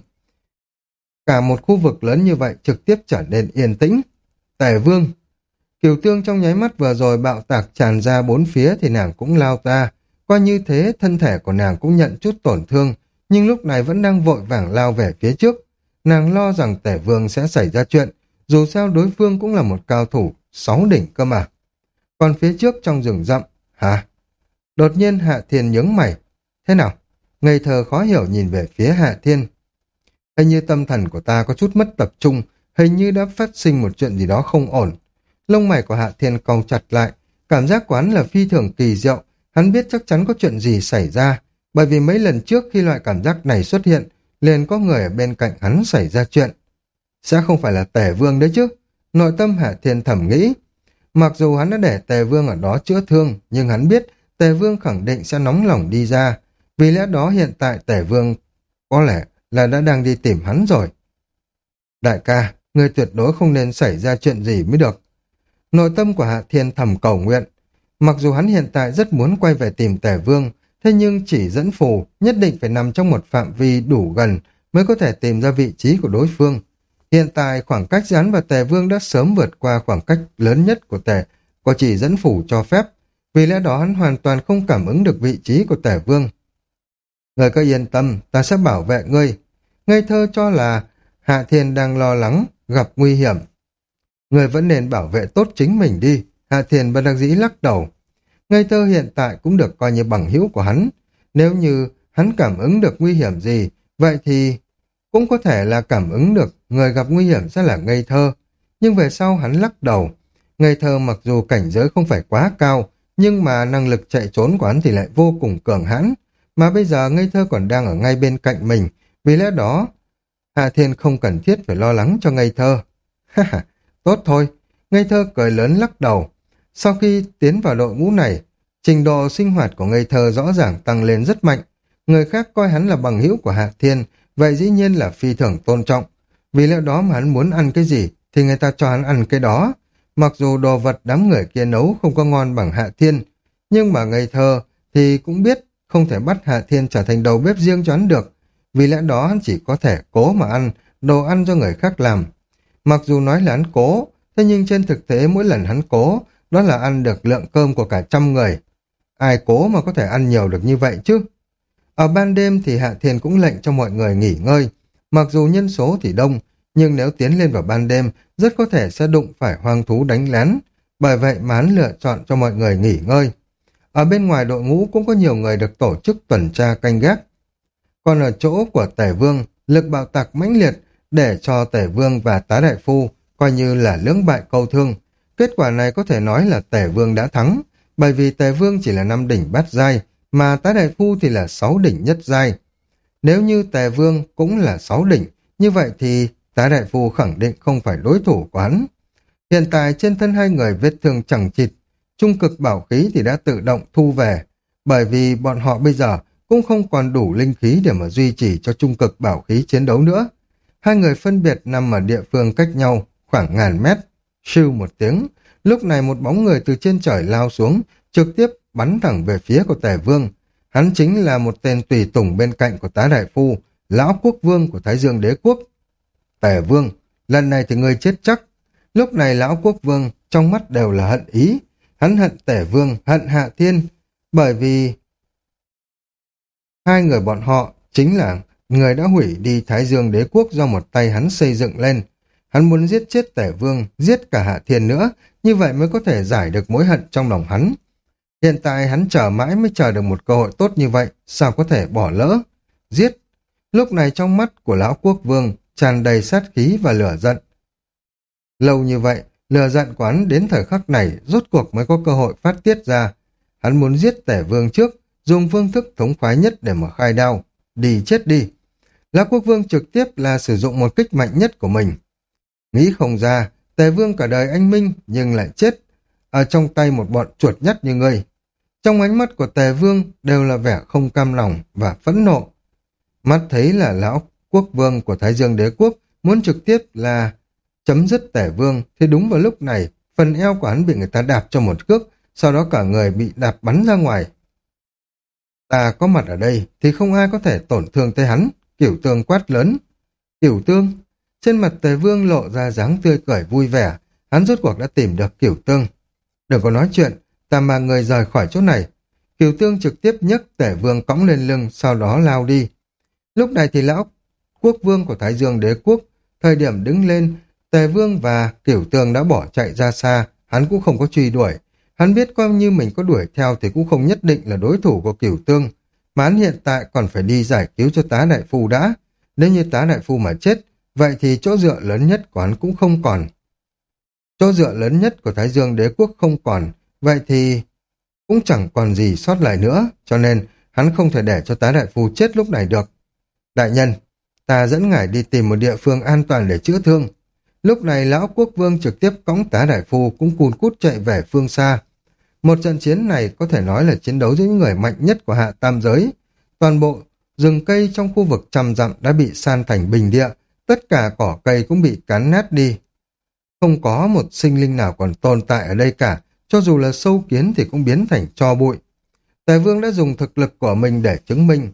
Cả một khu vực lớn như vậy trực tiếp trở nên yên tĩnh. Tề Vương, Kiều Tương trong nháy mắt vừa rồi bạo tạc tràn ra bốn phía thì nàng cũng lao ra. Qua như thế thân thể của nàng cũng nhận chút tổn thương, nhưng lúc này vẫn đang vội vàng lao về phía trước. Nàng lo rằng Tể Vương sẽ xảy ra chuyện, dù sao đối phương cũng là một cao thủ sáu đỉnh cơ mà. Còn phía trước trong rừng rậm, hả? Đột nhiên Hạ Thiên nhướng mày. Thế nào? Ngây thơ khó hiểu nhìn về phía Hạ Thiên. Hình như tâm thần của ta có chút mất tập trung, hình như đã phát sinh một chuyện gì đó không ổn. Lông mày của Hạ Thiên cau chặt lại, cảm giác quán là phi thường kỳ diệu, hắn biết chắc chắn có chuyện gì xảy ra, bởi vì mấy lần trước khi loại cảm giác này xuất hiện, liền có người ở bên cạnh hắn xảy ra chuyện. Sẽ không phải là Tề Vương đấy chứ? Nội tâm Hạ Thiên thầm nghĩ. Mặc dù hắn đã để Tề Vương ở đó chữa thương, nhưng hắn biết Tề Vương khẳng định sẽ nóng lòng đi ra. Vì lẽ đó hiện tại Tề Vương có lẽ là đã đang đi tìm hắn rồi. Đại ca, ngươi tuyệt đối không nên xảy ra chuyện gì mới được. Nội tâm của Hạ Thiên thầm cầu nguyện. Mặc dù hắn hiện tại rất muốn quay về tìm Tề Vương, thế nhưng chỉ dẫn phù nhất định phải nằm trong một phạm vi đủ gần mới có thể tìm ra vị trí của đối phương. Hiện tại khoảng cách giữa hắn và Tề Vương đã sớm vượt qua khoảng cách lớn nhất của Tề, có chỉ dẫn phủ cho phép. Vì lẽ đó hắn hoàn toàn không cảm ứng được vị trí của Tề Vương. Người cứ yên tâm, ta sẽ bảo vệ ngươi. Ngây thơ cho là Hạ Thiên đang lo lắng, gặp nguy hiểm. Người vẫn nên bảo vệ tốt chính mình đi. Hạ Thiên bất đắc dĩ lắc đầu. Ngây thơ hiện tại cũng được coi như bằng hữu của hắn. Nếu như hắn cảm ứng được nguy hiểm gì, vậy thì cũng có thể là cảm ứng được người gặp nguy hiểm sẽ là ngây thơ. Nhưng về sau hắn lắc đầu. Ngây thơ mặc dù cảnh giới không phải quá cao, nhưng mà năng lực chạy trốn của hắn thì lại vô cùng cường hãn. Mà bây giờ ngây thơ còn đang ở ngay bên cạnh mình. Vì lẽ đó, Hạ Thiên không cần thiết phải lo lắng cho ngây thơ. Ha ha, tốt thôi. Ngây thơ cười lớn lắc đầu. Sau khi tiến vào đội ngũ này, trình độ sinh hoạt của ngây thơ rõ ràng tăng lên rất mạnh. Người khác coi hắn là bằng hữu của Hạ Thiên, vậy dĩ nhiên là phi thường tôn trọng. Vì lẽ đó mà hắn muốn ăn cái gì thì người ta cho hắn ăn cái đó. Mặc dù đồ vật đám người kia nấu không có ngon bằng Hạ Thiên, nhưng mà ngây thơ thì cũng biết không thể bắt Hạ Thiên trở thành đầu bếp riêng cho hắn được. Vì lẽ đó hắn chỉ có thể cố mà ăn đồ ăn do người khác làm. Mặc dù nói là hắn cố, thế nhưng trên thực tế mỗi lần hắn cố, đó là ăn được lượng cơm của cả trăm người. Ai cố mà có thể ăn nhiều được như vậy chứ? Ở ban đêm thì Hạ Thiên cũng lệnh cho mọi người nghỉ ngơi. Mặc dù nhân số thì đông, nhưng nếu tiến lên vào ban đêm, rất có thể sẽ đụng phải hoang thú đánh lén. Bởi vậy mà hắn lựa chọn cho mọi người nghỉ ngơi. Ở bên ngoài đội ngũ cũng có nhiều người được tổ chức tuần tra canh gác. Còn ở chỗ của Tể Vương, lực bạo tạc mãnh liệt để cho Tể Vương và Tá Đại Phu coi như là lưỡng bại câu thương. Kết quả này có thể nói là Tể Vương đã thắng, bởi vì Tề Vương chỉ là năm đỉnh bát giai, mà Tá Đại Phu thì là sáu đỉnh nhất giai. Nếu như Tề Vương cũng là sáu đỉnh, như vậy thì Tá Đại Phu khẳng định không phải đối thủ của hắn. Hiện tại trên thân hai người vết thương chằng chịt, trung cực bảo khí thì đã tự động thu về, bởi vì bọn họ bây giờ cũng không còn đủ linh khí để mà duy trì cho trung cực bảo khí chiến đấu nữa. Hai người phân biệt nằm ở địa phương cách nhau khoảng ngàn mét. Sưu một tiếng, lúc này một bóng người từ trên trời lao xuống, trực tiếp bắn thẳng về phía của Tề Vương. Hắn chính là một tên tùy tùng bên cạnh của Tá Đại Phu, lão quốc vương của Thái Dương Đế Quốc. Tề Vương, lần này thì ngươi chết chắc. Lúc này lão quốc vương trong mắt đều là hận ý. Hắn hận Tề Vương, hận Hạ Thiên, bởi vì hai người bọn họ chính là người đã hủy đi Thái Dương Đế Quốc do một tay hắn xây dựng lên. Hắn muốn giết chết Tề Vương, giết cả Hạ Thiên nữa, như vậy mới có thể giải được mối hận trong lòng hắn. Hiện tại hắn chờ mãi mới chờ được một cơ hội tốt như vậy, sao có thể bỏ lỡ? Giết! Lúc này trong mắt của lão quốc vương tràn đầy sát khí và lửa giận. Lâu như vậy, lửa giận của hắn đến thời khắc này rốt cuộc mới có cơ hội phát tiết ra. Hắn muốn giết Tề Vương trước, dùng phương thức thống khoái nhất để mà khai đao. Đi chết đi! Lão quốc vương trực tiếp là sử dụng một kích mạnh nhất của mình. Nghĩ không ra, Tề Vương cả đời anh minh nhưng lại chết ở trong tay một bọn chuột nhắt như ngươi. Trong ánh mắt của Tề Vương đều là vẻ không cam lòng và phẫn nộ. Mắt thấy là lão quốc vương của Thái Dương Đế Quốc muốn trực tiếp là chấm dứt Tề Vương, thì đúng vào lúc này phần eo của hắn bị người ta đạp cho một cước, sau đó cả người bị đạp bắn ra ngoài. Ta có mặt ở đây thì không ai có thể tổn thương tới hắn. Cửu Tương quát lớn. Cửu Tương? Trên mặt Tề Vương lộ ra dáng tươi cười vui vẻ, hắn rốt cuộc đã tìm được Cửu Tương. Đừng có nói chuyện, ta mang người rời khỏi chỗ này. Cửu Tương trực tiếp nhấc Tề Vương cõng lên lưng, sau đó lao đi. Lúc này thì lão quốc vương của Thái Dương đế quốc, thời điểm đứng lên, Tề Vương và Cửu Tường đã bỏ chạy ra xa, hắn cũng không có truy đuổi. Hắn biết coi như mình có đuổi theo thì cũng không nhất định là đối thủ của Cửu Tương, mà hắn hiện tại còn phải đi giải cứu cho tá đại phu đã. Nếu như tá đại phu mà chết, vậy thì chỗ dựa lớn nhất của hắn cũng không còn. Chỗ dựa lớn nhất của Thái Dương đế quốc không còn, vậy thì cũng chẳng còn gì sót lại nữa, cho nên hắn không thể để cho tá đại phu chết lúc này được. Đại nhân, ta dẫn ngài đi tìm một địa phương an toàn để chữa thương. Lúc này lão quốc vương trực tiếp cõng tá đại phu cũng cùn cút chạy về phương xa. Một trận chiến này có thể nói là chiến đấu giữa những người mạnh nhất của hạ tam giới. Toàn bộ rừng cây trong khu vực trăm dặm đã bị san thành bình địa, tất cả cỏ cây cũng bị cắn nát đi. Không có một sinh linh nào còn tồn tại ở đây cả, cho dù là sâu kiến thì cũng biến thành tro bụi. Tề Vương đã dùng thực lực của mình để chứng minh.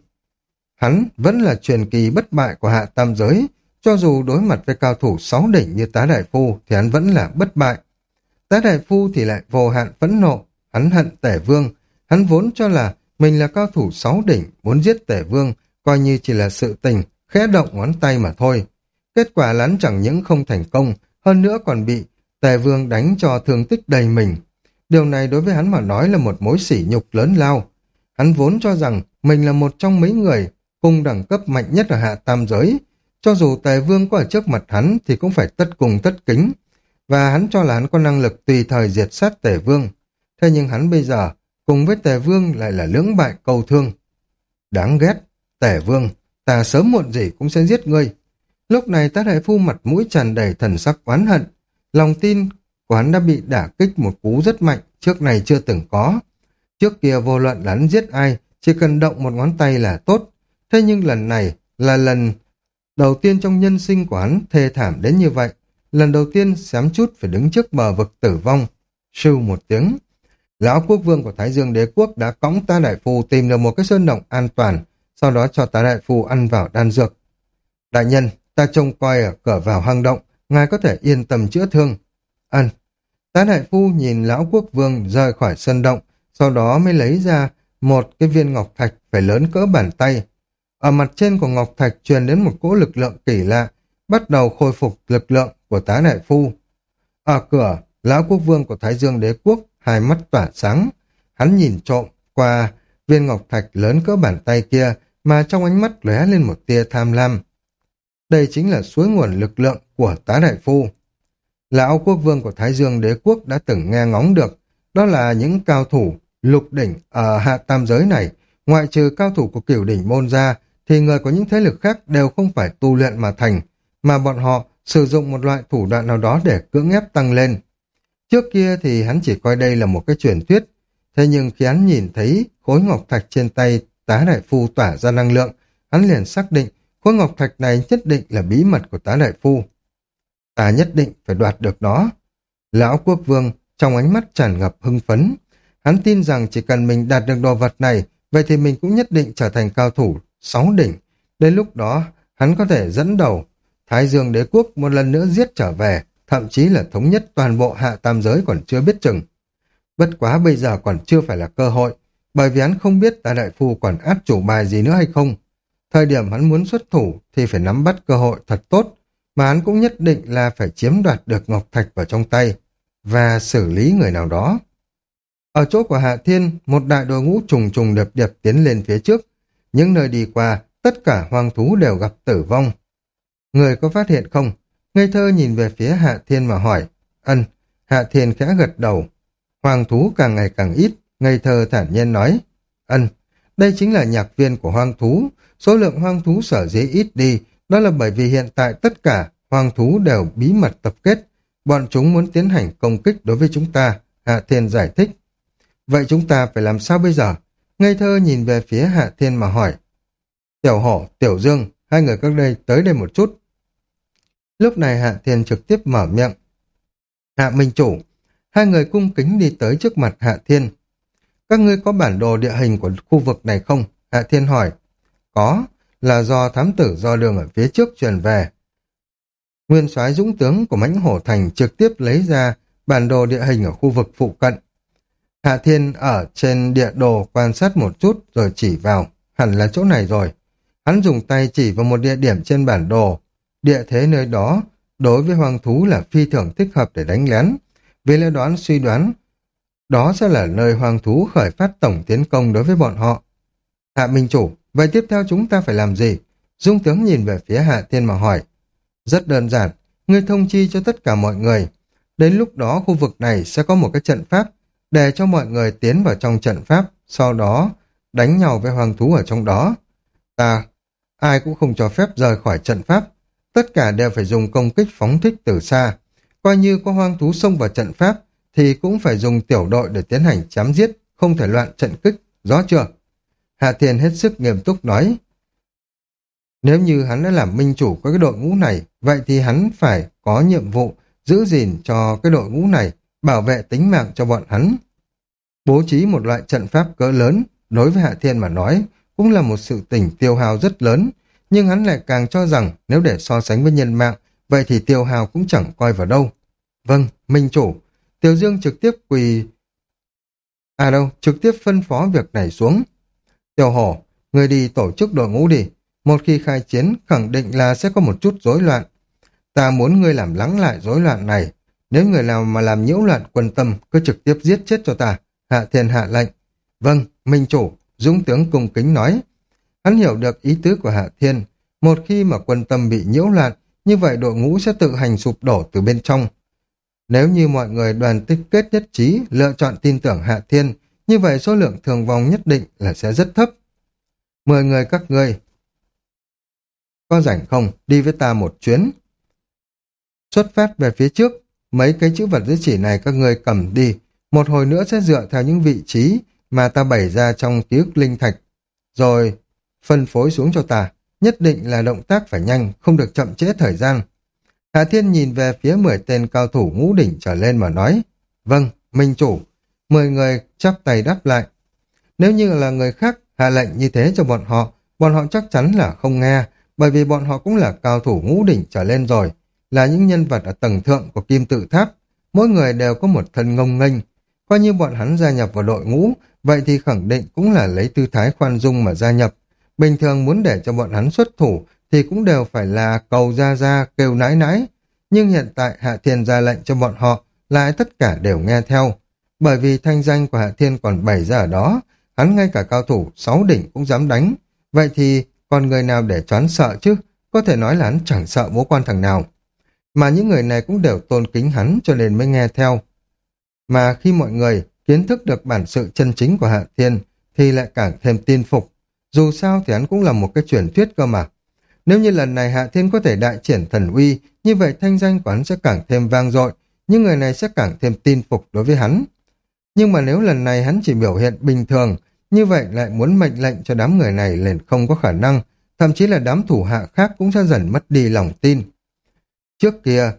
Hắn vẫn là truyền kỳ bất bại của hạ tam giới, cho dù đối mặt với cao thủ sáu đỉnh như tá đại phu thì hắn vẫn là bất bại. Tá đại phu thì lại vô hạn phẫn nộ, hắn hận Tề Vương, hắn vốn cho là mình là cao thủ sáu đỉnh, muốn giết Tề Vương, coi như chỉ là sự tình, khẽ động ngón tay mà thôi. Kết quả là hắn chẳng những không thành công, hơn nữa còn bị Tề Vương đánh cho thương tích đầy mình. Điều này đối với hắn mà nói là một mối sỉ nhục lớn lao. Hắn vốn cho rằng mình là một trong mấy người cùng đẳng cấp mạnh nhất ở hạ tam giới. Cho dù Tề Vương có ở trước mặt hắn thì cũng phải tất cùng tất kính. Và hắn cho là hắn có năng lực tùy thời diệt sát Tề Vương. Thế nhưng hắn bây giờ cùng với Tề Vương lại là lưỡng bại câu thương. Đáng ghét, Tề Vương, ta sớm muộn gì cũng sẽ giết ngươi. Lúc này tá đại phu mặt mũi tràn đầy thần sắc oán hận. Lòng tin của hắn đã bị đả kích một cú rất mạnh, trước này chưa từng có. Trước kia vô luận là hắn giết ai, chỉ cần động một ngón tay là tốt. Thế nhưng lần này là lần đầu tiên trong nhân sinh của hắn thê thảm đến như vậy. Lần đầu tiên xém chút phải đứng trước bờ vực tử vong. Sưu một tiếng. Lão quốc vương của Thái Dương đế quốc đã cõng tá đại phu tìm được một cái sơn động an toàn, sau đó cho tá đại phu ăn vào đan dược. Đại nhân, ta trông coi ở cửa vào hang động, ngài có thể yên tâm chữa thương. Ân. Tá đại phu nhìn lão quốc vương rời khỏi sân động, sau đó mới lấy ra một cái viên ngọc thạch phải lớn cỡ bàn tay. Ở mặt trên của ngọc thạch truyền đến một cỗ lực lượng kỳ lạ, bắt đầu khôi phục lực lượng của tá đại phu. Ở cửa, lão quốc vương của Thái Dương đế quốc hai mắt tỏa sáng. Hắn nhìn trộm qua viên ngọc thạch lớn cỡ bàn tay kia mà trong ánh mắt lóe lên một tia tham lam. Đây chính là suối nguồn lực lượng của tá đại phu. Lão quốc vương của Thái Dương đế quốc đã từng nghe ngóng được, đó là những cao thủ lục đỉnh ở hạ tam giới này, ngoại trừ cao thủ của Cửu đỉnh môn ra, thì người có những thế lực khác đều không phải tu luyện mà thành, mà bọn họ sử dụng một loại thủ đoạn nào đó để cưỡng ép tăng lên. Trước kia thì hắn chỉ coi đây là một cái truyền thuyết, thế nhưng khi hắn nhìn thấy khối ngọc thạch trên tay tá đại phu tỏa ra năng lượng, hắn liền xác định khối ngọc thạch này nhất định là bí mật của tá đại phu. Ta nhất định phải đoạt được nó. Lão quốc vương trong ánh mắt tràn ngập hưng phấn. Hắn tin rằng chỉ cần mình đạt được đồ vật này, vậy thì mình cũng nhất định trở thành cao thủ sáu đỉnh. Đến lúc đó, hắn có thể dẫn đầu Thái Dương đế quốc một lần nữa giết trở về, thậm chí là thống nhất toàn bộ hạ tam giới còn chưa biết chừng. Bất quá bây giờ còn chưa phải là cơ hội, bởi vì hắn không biết tá đại phu còn át chủ bài gì nữa hay không. Thời điểm hắn muốn xuất thủ thì phải nắm bắt cơ hội thật tốt, mà hắn cũng nhất định là phải chiếm đoạt được ngọc thạch vào trong tay và xử lý người nào đó. Ở chỗ của Hạ Thiên, một đại đội ngũ trùng trùng điệp điệp tiến lên phía trước. Những nơi đi qua, tất cả hoang thú đều gặp tử vong. Người có phát hiện không? Ngây thơ nhìn về phía Hạ Thiên mà hỏi. Ân, Hạ Thiên khẽ gật đầu. Hoang thú càng ngày càng ít, ngây thơ thản nhiên nói. Ân, đây chính là nhạc viên của hoang thú. Số lượng hoang thú sở dĩ ít đi, đó là bởi vì hiện tại tất cả hoang thú đều bí mật tập kết. Bọn chúng muốn tiến hành công kích đối với chúng ta, Hạ Thiên giải thích. Vậy chúng ta phải làm sao bây giờ? Ngây thơ nhìn về phía Hạ Thiên mà hỏi. Tiểu Hổ, Tiểu Dương, hai người các đây tới đây một chút. Lúc này Hạ Thiên trực tiếp mở miệng. Hạ Minh Chủ, hai người cung kính đi tới trước mặt Hạ Thiên. Các ngươi có bản đồ địa hình của khu vực này không? Hạ Thiên hỏi. Có, là do thám tử do đường ở phía trước truyền về. Nguyên soái dũng tướng của Mãnh Hổ Thành trực tiếp lấy ra bản đồ địa hình ở khu vực phụ cận. Hạ Thiên ở trên địa đồ quan sát một chút rồi chỉ vào, hẳn là chỗ này rồi. Hắn dùng tay chỉ vào một địa điểm trên bản đồ. Địa thế nơi đó, đối với hoang thú là phi thường thích hợp để đánh lén. Vì lẽ đoán suy đoán, đó sẽ là nơi hoang thú khởi phát tổng tiến công đối với bọn họ. Hạ Minh Chủ, vậy tiếp theo chúng ta phải làm gì? Dung tướng nhìn về phía Hạ Thiên mà hỏi. Rất đơn giản, ngươi thông chi cho tất cả mọi người. Đến lúc đó khu vực này sẽ có một cái trận pháp để cho mọi người tiến vào trong trận pháp, sau đó đánh nhau với hoang thú ở trong đó. Ta, ai cũng không cho phép rời khỏi trận pháp. Tất cả đều phải dùng công kích phóng thích từ xa. Coi như có hoang thú xông vào trận pháp thì cũng phải dùng tiểu đội để tiến hành chém giết, không thể loạn trận kích, rõ chưa? Hạ Thiên hết sức nghiêm túc nói. Nếu như hắn đã làm minh chủ của cái đội ngũ này, vậy thì hắn phải có nhiệm vụ giữ gìn cho cái đội ngũ này, bảo vệ tính mạng cho bọn hắn. Bố trí một loại trận pháp cỡ lớn, đối với Hạ Thiên mà nói, cũng là một sự tình tiêu hao rất lớn, nhưng hắn lại càng cho rằng nếu để so sánh với nhân mạng, vậy thì tiêu hao cũng chẳng coi vào đâu. Vâng, minh chủ. Tiểu Dương trực tiếp quỳ... À đâu, trực tiếp phân phó việc này xuống. Tiểu Hổ, người đi tổ chức đội ngũ đi. Một khi khai chiến, khẳng định là sẽ có một chút rối loạn. Ta muốn ngươi làm lắng lại rối loạn này. Nếu người nào mà làm nhiễu loạn quân tâm, cứ trực tiếp giết chết cho ta. Hạ Thiên hạ lệnh. Vâng, minh chủ, Dũng tướng cung kính nói. Hắn hiểu được ý tứ của Hạ Thiên. Một khi mà quân tâm bị nhiễu loạn, như vậy đội ngũ sẽ tự hành sụp đổ từ bên trong. Nếu như mọi người đoàn tích kết nhất trí, lựa chọn tin tưởng Hạ Thiên, như vậy số lượng thương vong nhất định là sẽ rất thấp. Mười người các ngươi có rảnh không, đi với ta một chuyến. Xuất phát về phía trước, mấy cái chữ vật dưới chỉ này các ngươi cầm đi, một hồi nữa sẽ dựa theo những vị trí mà ta bày ra trong ký ức linh thạch, rồi phân phối xuống cho ta, nhất định là động tác phải nhanh, không được chậm trễ thời gian. Hạ Thiên nhìn về phía mười tên cao thủ ngũ đỉnh trở lên mà nói, vâng, minh chủ. Mười người chắp tay đáp lại. Nếu như là người khác hạ lệnh như thế cho bọn họ, bọn họ chắc chắn là không nghe, bởi vì bọn họ cũng là cao thủ ngũ đỉnh trở lên rồi, là những nhân vật ở tầng thượng của kim tự tháp, mỗi người đều có một thân ngông nghênh. Coi như bọn hắn gia nhập vào đội ngũ, vậy thì khẳng định cũng là lấy tư thái khoan dung mà gia nhập. Bình thường muốn để cho bọn hắn xuất thủ thì cũng đều phải là cầu ra ra kêu nãi nãi, nhưng hiện tại Hạ Thiên ra lệnh cho bọn họ lại tất cả đều nghe theo. Bởi vì thanh danh của Hạ Thiên còn bày ra ở đó, hắn ngay cả cao thủ sáu đỉnh cũng dám đánh, vậy thì còn người nào để choán sợ chứ, có thể nói là hắn chẳng sợ bố quan thằng nào. Mà những người này cũng đều tôn kính hắn cho nên mới nghe theo. Mà khi mọi người kiến thức được bản sự chân chính của Hạ Thiên thì lại càng thêm tin phục. Dù sao thì hắn cũng là một cái truyền thuyết cơ mà. Nếu như lần này Hạ Thiên có thể đại triển thần uy, như vậy thanh danh của hắn sẽ càng thêm vang dội, những người này sẽ càng thêm tin phục đối với hắn. Nhưng mà nếu lần này hắn chỉ biểu hiện bình thường, như vậy lại muốn mệnh lệnh cho đám người này liền không có khả năng, thậm chí là đám thủ hạ khác cũng sẽ dần mất đi lòng tin. Trước kia,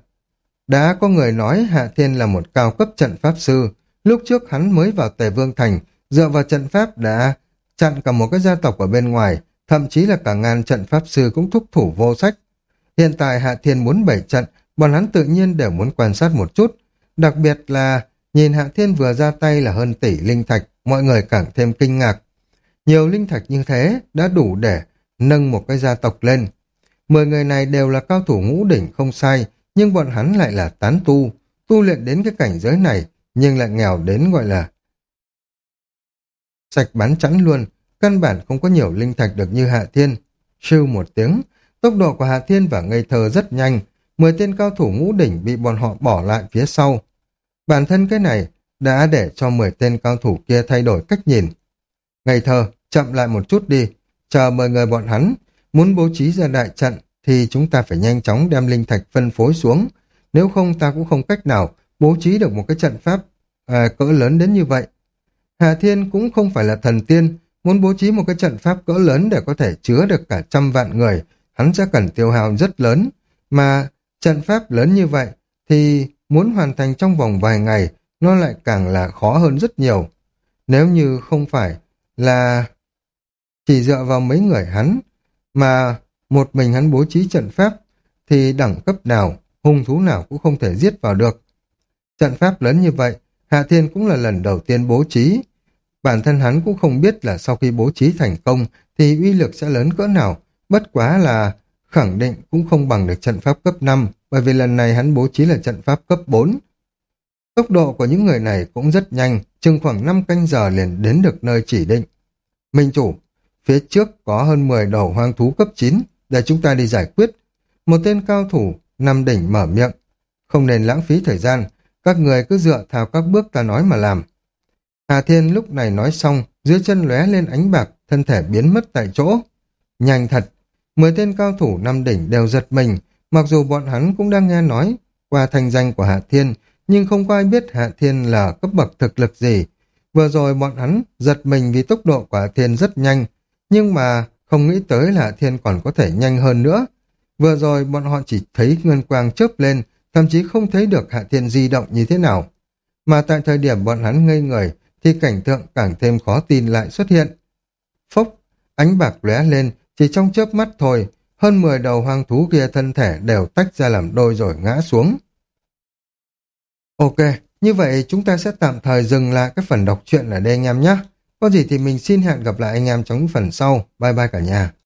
đã có người nói Hạ Thiên là một cao cấp trận pháp sư, lúc trước hắn mới vào Tề Vương Thành, dựa vào trận pháp đã chặn cả một cái gia tộc ở bên ngoài, thậm chí là cả ngàn trận pháp sư cũng thúc thủ vô sách. Hiện tại Hạ Thiên muốn bày trận, bọn hắn tự nhiên đều muốn quan sát một chút, đặc biệt là nhìn Hạ Thiên vừa ra tay là hơn tỷ linh thạch, mọi người càng thêm kinh ngạc. Nhiều linh thạch như thế đã đủ để nâng một cái gia tộc lên. Mười người này đều là cao thủ ngũ đỉnh không sai, nhưng bọn hắn lại là tán tu, tu luyện đến cái cảnh giới này, nhưng lại nghèo đến gọi là sạch bán chẵn luôn, căn bản không có nhiều linh thạch được như Hạ Thiên. Sưu một tiếng, tốc độ của Hạ Thiên và ngây thơ rất nhanh, mười tên cao thủ ngũ đỉnh bị bọn họ bỏ lại phía sau. Bản thân cái này đã để cho mười tên cao thủ kia thay đổi cách nhìn. Ngây thơ, chậm lại một chút đi, chờ mười người bọn hắn, muốn bố trí ra đại trận thì chúng ta phải nhanh chóng đem linh thạch phân phối xuống, nếu không ta cũng không cách nào bố trí được một cái trận pháp à, cỡ lớn đến như vậy. Hạ Thiên cũng không phải là thần tiên, muốn bố trí một cái trận pháp cỡ lớn để có thể chứa được cả trăm vạn người, hắn sẽ cần tiêu hao rất lớn, mà trận pháp lớn như vậy thì muốn hoàn thành trong vòng vài ngày, nó lại càng là khó hơn rất nhiều. Nếu như không phải là chỉ dựa vào mấy người hắn, mà một mình hắn bố trí trận pháp, thì đẳng cấp nào, hung thú nào cũng không thể giết vào được. Trận pháp lớn như vậy, Hạ Thiên cũng là lần đầu tiên bố trí. Bản thân hắn cũng không biết là sau khi bố trí thành công thì uy lực sẽ lớn cỡ nào, Bất quá là khẳng định cũng không bằng được trận pháp cấp năm, bởi vì lần này hắn bố trí là trận pháp cấp bốn. Tốc độ của những người này cũng rất nhanh, chừng khoảng năm canh giờ liền đến được nơi chỉ định. Minh chủ, phía trước có hơn mười đầu hoang thú cấp chín, để chúng ta đi giải quyết. Một tên cao thủ, năm đỉnh mở miệng. Không nên lãng phí thời gian, các người cứ dựa theo các bước ta nói mà làm. Hà Thiên lúc này nói xong, dưới chân lóe lên ánh bạc, thân thể biến mất tại chỗ. Nhanh thật, mười tên cao thủ năm đỉnh đều giật mình, mặc dù bọn hắn cũng đang nghe nói qua thanh danh của Hạ Thiên, nhưng không có ai biết Hạ Thiên là cấp bậc thực lực gì. Vừa rồi bọn hắn giật mình vì tốc độ của Hạ Thiên rất nhanh, nhưng mà không nghĩ tới là Hạ Thiên còn có thể nhanh hơn nữa. Vừa rồi bọn họ chỉ thấy ngân quang chớp lên, thậm chí không thấy được Hạ Thiên di động như thế nào. Mà tại thời điểm bọn hắn ngây người, thì cảnh tượng càng thêm khó tin lại xuất hiện. Phốc, ánh bạc lóe lên, chỉ trong chớp mắt thôi, hơn mười đầu hoang thú kia thân thể đều tách ra làm đôi rồi ngã xuống. Ok, như vậy chúng ta sẽ tạm thời dừng lại cái phần đọc truyện ở đây anh em nhé. Có gì thì mình xin hẹn gặp lại anh em trong những phần sau. Bye bye cả nhà.